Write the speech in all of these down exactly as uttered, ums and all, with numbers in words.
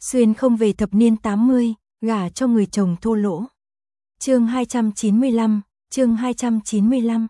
Xuyên không về thập niên tám mươi, gả cho người chồng thô lỗ. Chương hai trăm chín mươi lăm, chương hai trăm chín mươi lăm.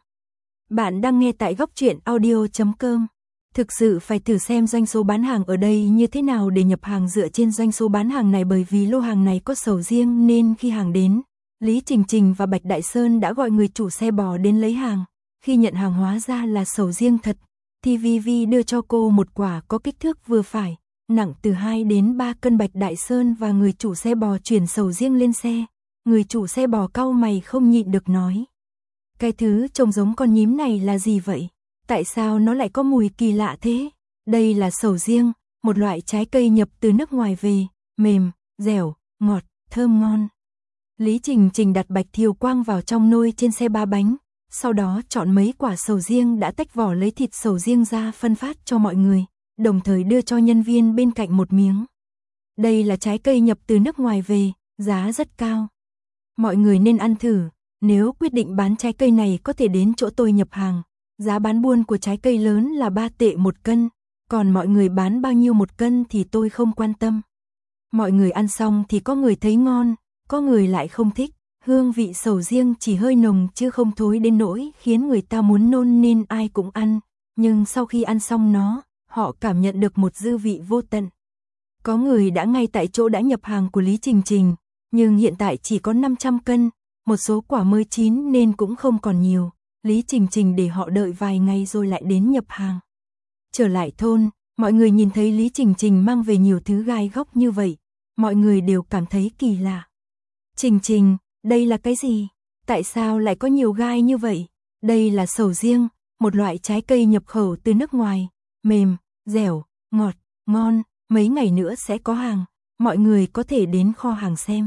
Bạn đang nghe tại góc truyện audio chấm com. Thực sự phải thử xem doanh số bán hàng ở đây như thế nào để nhập hàng dựa trên doanh số bán hàng này, bởi vì lô hàng này có sầu riêng nên khi hàng đến, Lý Trình Trình và Bạch Đại Sơn đã gọi người chủ xe bò đến lấy hàng. Khi nhận hàng hóa ra là sầu riêng thật, thì Vi Vi đưa cho cô một quả có kích thước vừa phải, nặng từ hai đến ba cân. Bạch Đại Sơn và người chủ xe bò chuyển sầu riêng lên xe. Người chủ xe bò cau mày không nhịn được nói: cái thứ trông giống con nhím này là gì vậy? Tại sao nó lại có mùi kỳ lạ thế? Đây là sầu riêng, một loại trái cây nhập từ nước ngoài về, mềm, dẻo, ngọt, thơm ngon. Lý Trình Trình đặt bạch thiều quang vào trong nồi trên xe ba bánh, sau đó chọn mấy quả sầu riêng đã tách vỏ, lấy thịt sầu riêng ra phân phát cho mọi người, đồng thời đưa cho nhân viên bên cạnh một miếng. Đây là trái cây nhập từ nước ngoài về, giá rất cao. Mọi người nên ăn thử, nếu quyết định bán trái cây này có thể đến chỗ tôi nhập hàng. Giá bán buôn của trái cây lớn là ba tệ một cân, còn mọi người bán bao nhiêu một cân thì tôi không quan tâm. Mọi người ăn xong thì có người thấy ngon, có người lại không thích. Hương vị sầu riêng chỉ hơi nồng chứ không thối đến nỗi khiến người ta muốn nôn, nên ai cũng ăn. Nhưng sau khi ăn xong nó, họ cảm nhận được một dư vị vô tận. Có người đã ngay tại chỗ đã nhập hàng của Lý Trình Trình, nhưng hiện tại chỉ có năm trăm cân, một số quả mới chín nên cũng không còn nhiều. Lý Trình Trình để họ đợi vài ngày rồi lại đến nhập hàng. Trở lại thôn, mọi người nhìn thấy Lý Trình Trình mang về nhiều thứ gai góc như vậy, mọi người đều cảm thấy kỳ lạ. Trình Trình, đây là cái gì? Tại sao lại có nhiều gai như vậy? Đây là sầu riêng, một loại trái cây nhập khẩu từ nước ngoài, mềm, dẻo, ngọt, ngon, mấy ngày nữa sẽ có hàng, mọi người có thể đến kho hàng xem.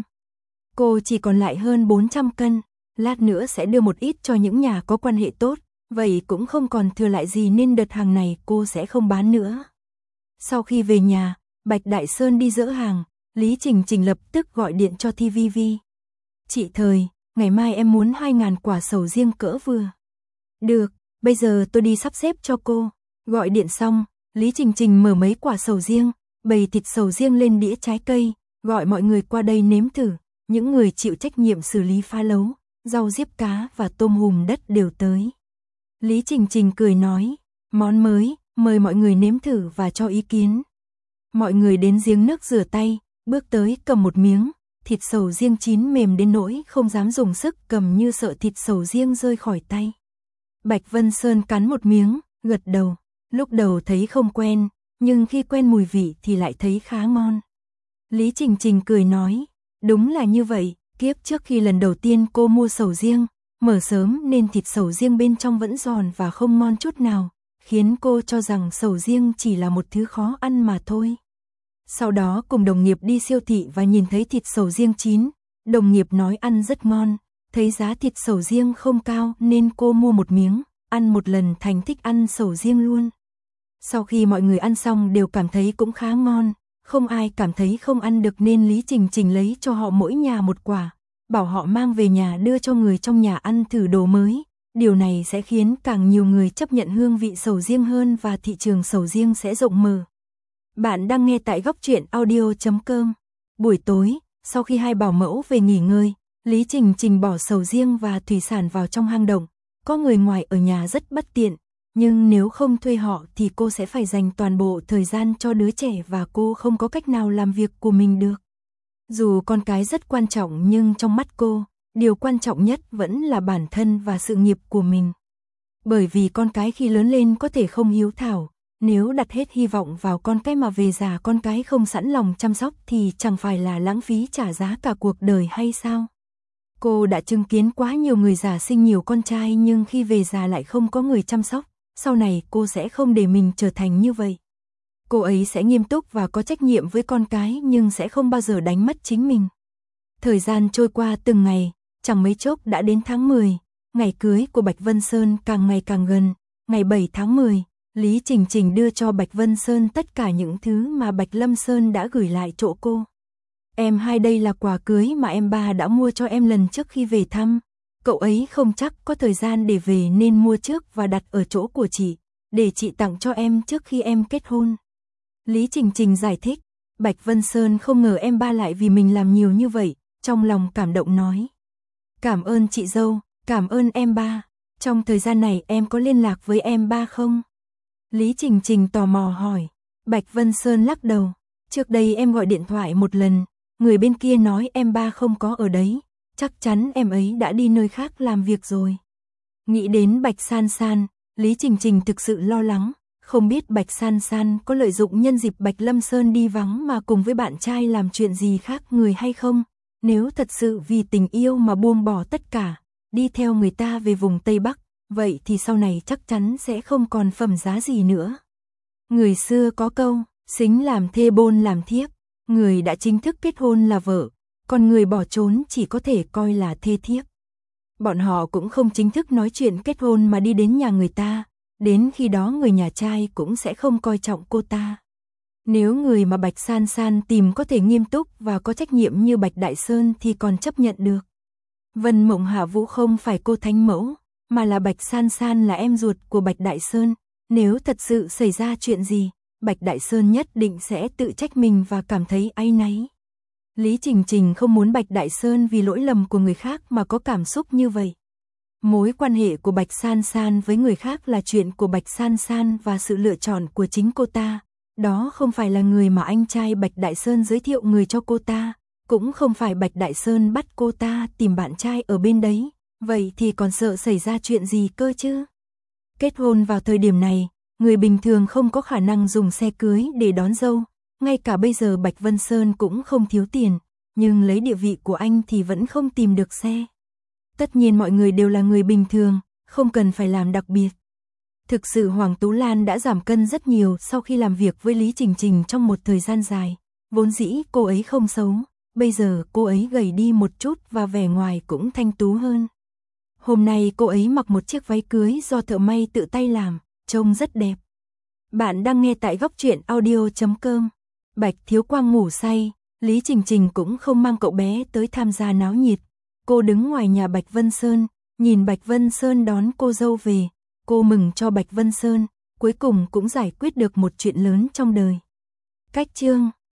Cô chỉ còn lại hơn bốn trăm cân, lát nữa sẽ đưa một ít cho những nhà có quan hệ tốt, vậy cũng không còn thừa lại gì nên đợt hàng này cô sẽ không bán nữa. Sau khi về nhà, Bạch Đại Sơn đi dỡ hàng, Lý Trình Trình lập tức gọi điện cho Thi Vi Vi. Chị Thời, ngày mai em muốn hai ngàn quả sầu riêng cỡ vừa. Được, bây giờ tôi đi sắp xếp cho cô. Gọi điện xong, Lý Trình Trình mở mấy quả sầu riêng, bày thịt sầu riêng lên đĩa trái cây, gọi mọi người qua đây nếm thử. Những người chịu trách nhiệm xử lý phá lấu, rau diếp cá và tôm hùm đất đều tới. Lý Trình Trình cười nói, món mới, mời mọi người nếm thử và cho ý kiến. Mọi người đến giếng nước rửa tay, bước tới cầm một miếng, thịt sầu riêng chín mềm đến nỗi không dám dùng sức cầm như sợ thịt sầu riêng rơi khỏi tay. Bạch Vân Sơn cắn một miếng, gật đầu, lúc đầu thấy không quen, nhưng khi quen mùi vị thì lại thấy khá ngon. Lý Trình Trình cười nói, đúng là như vậy, kiếp trước khi lần đầu tiên cô mua sầu riêng, mở sớm nên thịt sầu riêng bên trong vẫn giòn và không ngon chút nào, khiến cô cho rằng sầu riêng chỉ là một thứ khó ăn mà thôi. Sau đó cùng đồng nghiệp đi siêu thị và nhìn thấy thịt sầu riêng chín, đồng nghiệp nói ăn rất ngon, thấy giá thịt sầu riêng không cao nên cô mua một miếng, ăn một lần thành thích ăn sầu riêng luôn. Sau khi mọi người ăn xong đều cảm thấy cũng khá ngon, không ai cảm thấy không ăn được nên Lý Trình Trình lấy cho họ mỗi nhà một quả, bảo họ mang về nhà đưa cho người trong nhà ăn thử đồ mới. Điều này sẽ khiến càng nhiều người chấp nhận hương vị sầu riêng hơn và thị trường sầu riêng sẽ rộng mở. Bạn đang nghe tại góc truyện audio chấm com. Buổi tối, sau khi hai bảo mẫu về nghỉ ngơi, Lý Trình Trình bỏ sầu riêng và thủy sản vào trong hang động. Có người ngoài ở nhà rất bất tiện, nhưng nếu không thuê họ thì cô sẽ phải dành toàn bộ thời gian cho đứa trẻ và cô không có cách nào làm việc của mình được. Dù con cái rất quan trọng nhưng trong mắt cô, điều quan trọng nhất vẫn là bản thân và sự nghiệp của mình. Bởi vì con cái khi lớn lên có thể không hiếu thảo, nếu đặt hết hy vọng vào con cái mà về già con cái không sẵn lòng chăm sóc thì chẳng phải là lãng phí trả giá cả cuộc đời hay sao? Cô đã chứng kiến quá nhiều người già sinh nhiều con trai nhưng khi về già lại không có người chăm sóc, sau này cô sẽ không để mình trở thành như vậy. Cô ấy sẽ nghiêm túc và có trách nhiệm với con cái nhưng sẽ không bao giờ đánh mất chính mình. Thời gian trôi qua từng ngày, chẳng mấy chốc đã đến tháng mười, ngày cưới của Bạch Vân Sơn càng ngày càng gần. Ngày bảy tháng mười, Lý Trình Trình đưa cho Bạch Vân Sơn tất cả những thứ mà Bạch Lâm Sơn đã gửi lại chỗ cô. Em hai, đây là quà cưới mà em ba đã mua cho em lần trước khi về thăm. Cậu ấy không chắc có thời gian để về nên mua trước và đặt ở chỗ của chị, để chị tặng cho em trước khi em kết hôn. Lý Trình Trình giải thích, Bạch Vân Sơn không ngờ em ba lại vì mình làm nhiều như vậy, trong lòng cảm động nói. Cảm ơn chị dâu, cảm ơn em ba. Trong thời gian này em có liên lạc với em ba không? Lý Trình Trình tò mò hỏi. Bạch Vân Sơn lắc đầu. Trước đây em gọi điện thoại một lần, người bên kia nói em ba không có ở đấy, chắc chắn em ấy đã đi nơi khác làm việc rồi. Nghĩ đến Bạch San San, Lý Trình Trình thực sự lo lắng, không biết Bạch San San có lợi dụng nhân dịp Bạch Lâm Sơn đi vắng mà cùng với bạn trai làm chuyện gì khác người hay không. Nếu thật sự vì tình yêu mà buông bỏ tất cả, đi theo người ta về vùng Tây Bắc, vậy thì sau này chắc chắn sẽ không còn phẩm giá gì nữa. Người xưa có câu, xính làm thê bôn làm thiếp, người đã chính thức kết hôn là vợ, còn người bỏ trốn chỉ có thể coi là thê thiếp. Bọn họ cũng không chính thức nói chuyện kết hôn mà đi đến nhà người ta, đến khi đó người nhà trai cũng sẽ không coi trọng cô ta. Nếu người mà Bạch San San tìm có thể nghiêm túc và có trách nhiệm như Bạch Đại Sơn thì còn chấp nhận được. Vân Mộng Hạ Vũ không phải cô thánh mẫu, mà là Bạch San San là em ruột của Bạch Đại Sơn. Nếu thật sự xảy ra chuyện gì, Bạch Đại Sơn nhất định sẽ tự trách mình và cảm thấy áy náy. Lý Trình Trình không muốn Bạch Đại Sơn vì lỗi lầm của người khác mà có cảm xúc như vậy. Mối quan hệ của Bạch San San với người khác là chuyện của Bạch San San và sự lựa chọn của chính cô ta. Đó không phải là người mà anh trai Bạch Đại Sơn giới thiệu người cho cô ta, cũng không phải Bạch Đại Sơn bắt cô ta tìm bạn trai ở bên đấy, vậy thì còn sợ xảy ra chuyện gì cơ chứ? Kết hôn vào thời điểm này, người bình thường không có khả năng dùng xe cưới để đón dâu, ngay cả bây giờ Bạch Vân Sơn cũng không thiếu tiền, nhưng lấy địa vị của anh thì vẫn không tìm được xe. Tất nhiên mọi người đều là người bình thường, không cần phải làm đặc biệt. Thực sự Hoàng Tú Lan đã giảm cân rất nhiều sau khi làm việc với Lý Trình Trình trong một thời gian dài. Vốn dĩ cô ấy không xấu, bây giờ cô ấy gầy đi một chút và vẻ ngoài cũng thanh tú hơn. Hôm nay cô ấy mặc một chiếc váy cưới do thợ may tự tay làm, trông rất đẹp. Bạn đang nghe tại góc truyện audio chấm com. Bạch Thiếu Quang ngủ say, Lý Trình Trình cũng không mang cậu bé tới tham gia náo nhiệt. Cô đứng ngoài nhà Bạch Vân Sơn, nhìn Bạch Vân Sơn đón cô dâu về. Cô mừng cho Bạch Vân Sơn, cuối cùng cũng giải quyết được một chuyện lớn trong đời. Cách chương